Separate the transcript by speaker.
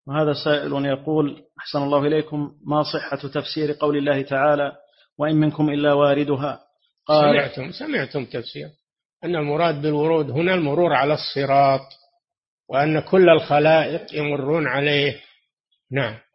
Speaker 1: وهذا سائل يقول: أحسن الله إليكم، ما صحة تفسير قول الله تعالى: وإن منكم إلا واردها؟ قال:
Speaker 2: سمعتم تفسير أن المراد بالورود هنا المرور على الصراط، وأن كل الخلائق يمرون عليه. نعم.